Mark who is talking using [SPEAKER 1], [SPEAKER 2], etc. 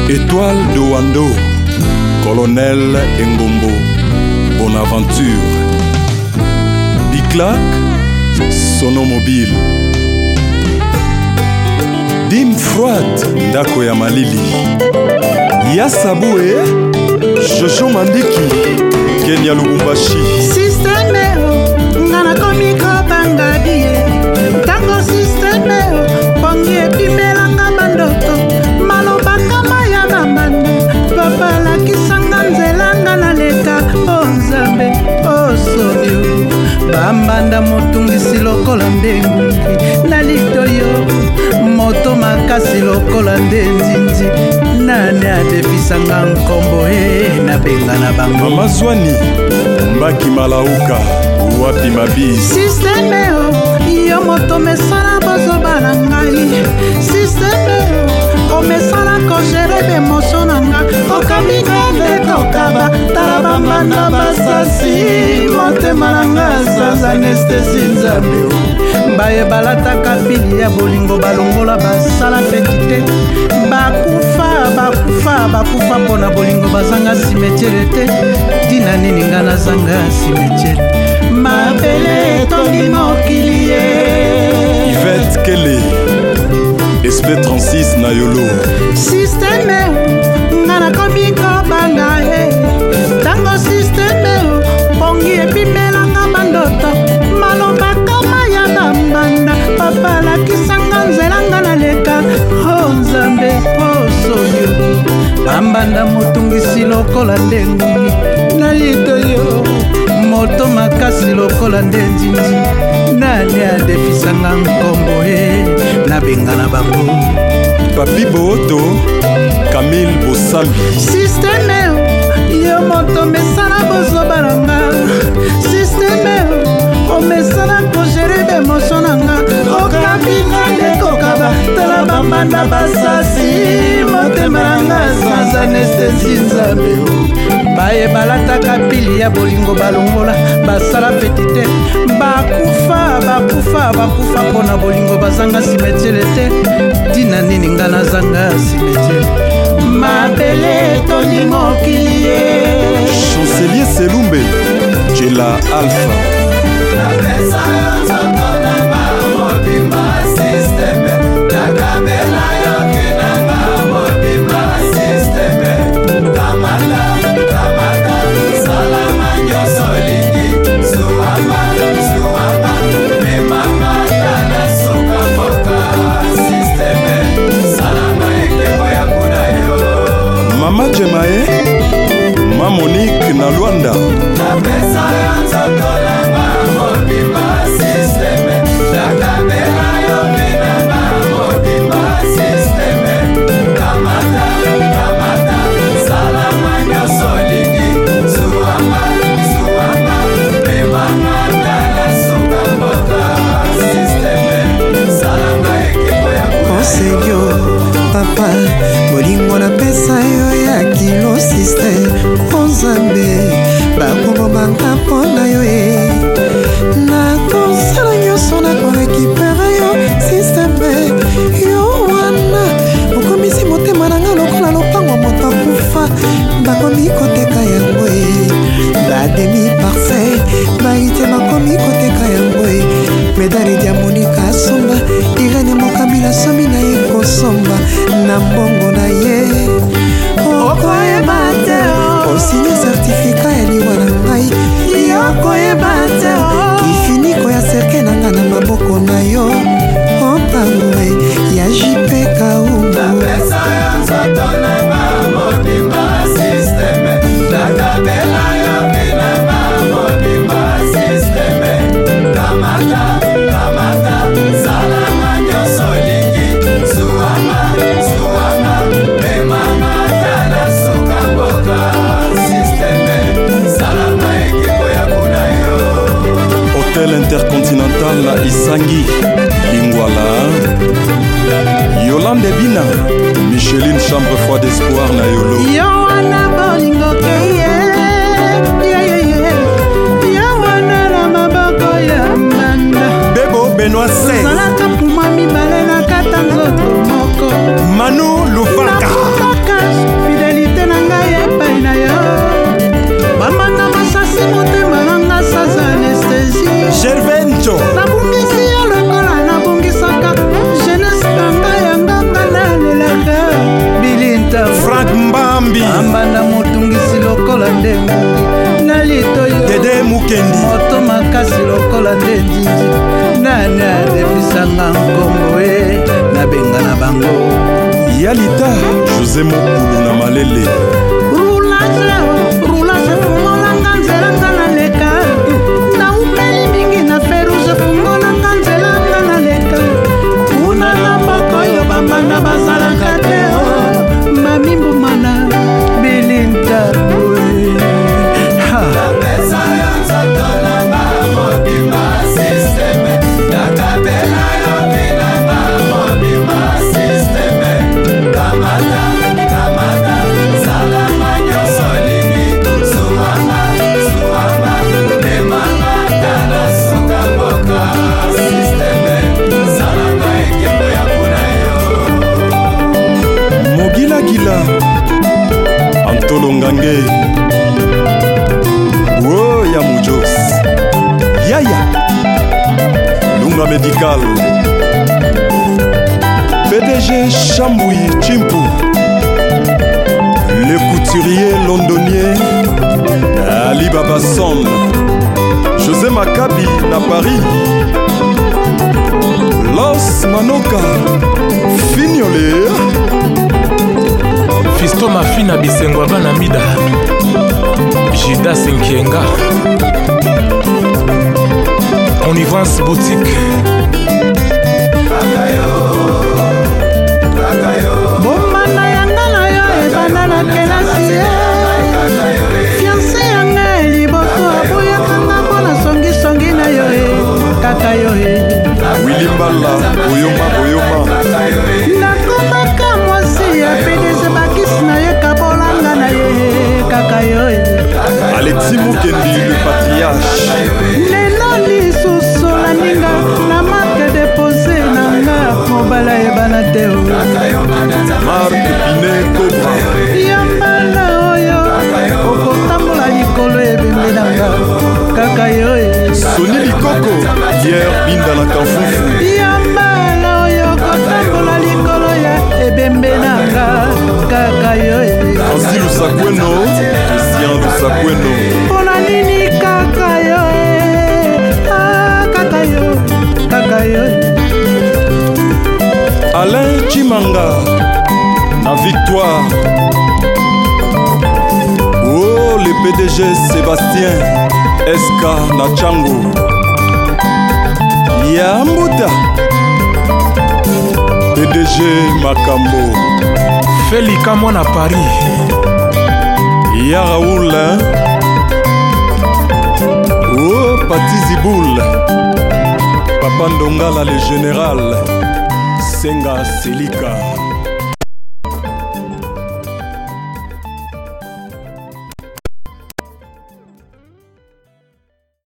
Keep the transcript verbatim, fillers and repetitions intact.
[SPEAKER 1] Étoile de Wando, Colonel Engombo, Bonaventure, Biclac, Sonomobile, Dim Froide, Ndako ya Malili, Yasaboué, Jojo Mandiki, Kenya Lubumbashi.
[SPEAKER 2] Systemeo, ngana komiko bangabie, tango systemeo, pongi epimelanga bandoto, malobaka maya na mando, papa la kisanga nzelanga na leka, o Nzambe, o Sodio, bambanda motungisi lokola ndengungi, na litoyo, moto makasi lokola ndenzinzi, nani adefisanga nkombo e na benga na bango.
[SPEAKER 1] Mama Zwani, Mbaki Malauka, wapi mabi.
[SPEAKER 2] Systemeo, yo moto mesala bozoba na ngai. Systemeo, o mesala kogere bemosio na nga. Okabika nde tokaba, tala bambanda basasi, motema na nga sanza anestesi Nzambe. Baye balataka pili ya bolingo balongola basala fetite. Bakufa, bakufa, bakufa pona bolingo bazanga simetiere te. Tina nini nga nazanga simetiere. Mabele tongi mokili ye.
[SPEAKER 1] Yvette Kele, S P trente-six na Yolo.
[SPEAKER 2] Systeme, nga nakomi kobanga ye. Tango systeme, pongi epimelanga bandoto. Malobaka maya na mbanda, papa lakisanga nzelanga na leka. O Nzambe, o Sodio, bambanda motungisi lokola ndengungi, na litoyo, moto makasi lokola ndenzinzi, nani adefisanga nkombo e na benga na bango.
[SPEAKER 1] Papi Booto, Camille Bosambi.
[SPEAKER 2] Systemeo, yo moto mesala bozoba na nga. Systemeo, o mesala kogere bemosio na nga. Okabinga nde kokaba, tala bambanda basasi, motema na nga sanza anestesi Nzambe. Baye balataka pili ya bolingo balongola basala petite. Bakufa, bakufa, bakufa pona bolingo bazanga simetiere te. Tina nini nga nazanga simetiere. Mabele toni mokili ye.
[SPEAKER 1] Chancelier Selumbe, Jela Alpha. Mama Jemae, Ma Monique na Luanda.
[SPEAKER 3] Papa, bolingo na pesa yo ya kilo system. O Nzambe, bakomo banga pona yo e. Na kosala nyonso na korekipere yo system. Yo wana, okomisi motema na nga lokola lopango moto akufa. Bakomi koteka yango e. Bademi parcelle, baite bakomi koteka yango e. Medali dia Monika Somba, Irene Mokamila somi na ye kosomba na mbongo na ye. Okoyeba te osinye certificat ya liwa na ngai. Okoyeba te kifiniko ya serke na nga na maboko na yo. Otango ya jipe kaumbu. Napesa ya nzoto na nga mobimba systeme. Nakabela yo binanga mobimba systeme. Kamata
[SPEAKER 1] Intercontinental na Isangi, Lingwala, Yolande Bina, Micheline Chambre Froide d'Espoir na Yolo.
[SPEAKER 2] Yowana bolingo keye, ye ye ye, Yowana na maboko ya mbanda.
[SPEAKER 1] Bebo Benoît seize.
[SPEAKER 2] Zalaka puma mibale na kata nzoto moko.
[SPEAKER 1] Manu Lufaka.
[SPEAKER 2] Na
[SPEAKER 1] Yalita José Mokulu na Malele
[SPEAKER 2] roulage roulage fungolanga nzela nga naleka na upeli mingi na ferouge fungolanga nzela nga naleka kuna na bakoyo bambanda bazalaka te mamimbumana belinta
[SPEAKER 1] Antolo Ngange Wo ya Mujos Yaya Lunga Medical P D G Chamboui Chimpu Le couturier londonien Ali Baba Son José Maccabi na Paris Los Manoka Fignolé
[SPEAKER 4] Fisto Mafina Bisengwa Bana Mida Jida Senkienga Onivance Boutique
[SPEAKER 2] Bomana yanga na yo ebana na kelasi fiancé yanga liboso aboyakanga mpona songisongi na yo kaka yo
[SPEAKER 1] Willy Mbala Boyoma Boyoma
[SPEAKER 2] nakomaka mwasi ya P D G bakisi na ye kabolanga na ye kaka yo
[SPEAKER 1] Alexis Mukendi le patriarche
[SPEAKER 2] lelo lisusu na ninga na marque déposé na nga mobala ebana te
[SPEAKER 1] Marc Pinet Cobra
[SPEAKER 2] yambala oyo okotambola likolo ebembe na nga kaka yo
[SPEAKER 1] Soni Likoko Pierre Binda na Kanfufu
[SPEAKER 2] yambala oyo okotambola likolo ya ebembe na nga kaka yo
[SPEAKER 1] Ansi Lusakweno Christian Lusakweno
[SPEAKER 2] mpona nini kaka yo ah, kaka yo kaka yo
[SPEAKER 1] Alain Chimanga na Victoire Oh le P D G Sébastien S K na Chango Yambuta P D G Makambo
[SPEAKER 4] Felika Mwana Paris
[SPEAKER 1] Ya Raoul hein? Oh Pati Ziboul Papa Ndongala le général Senga Selika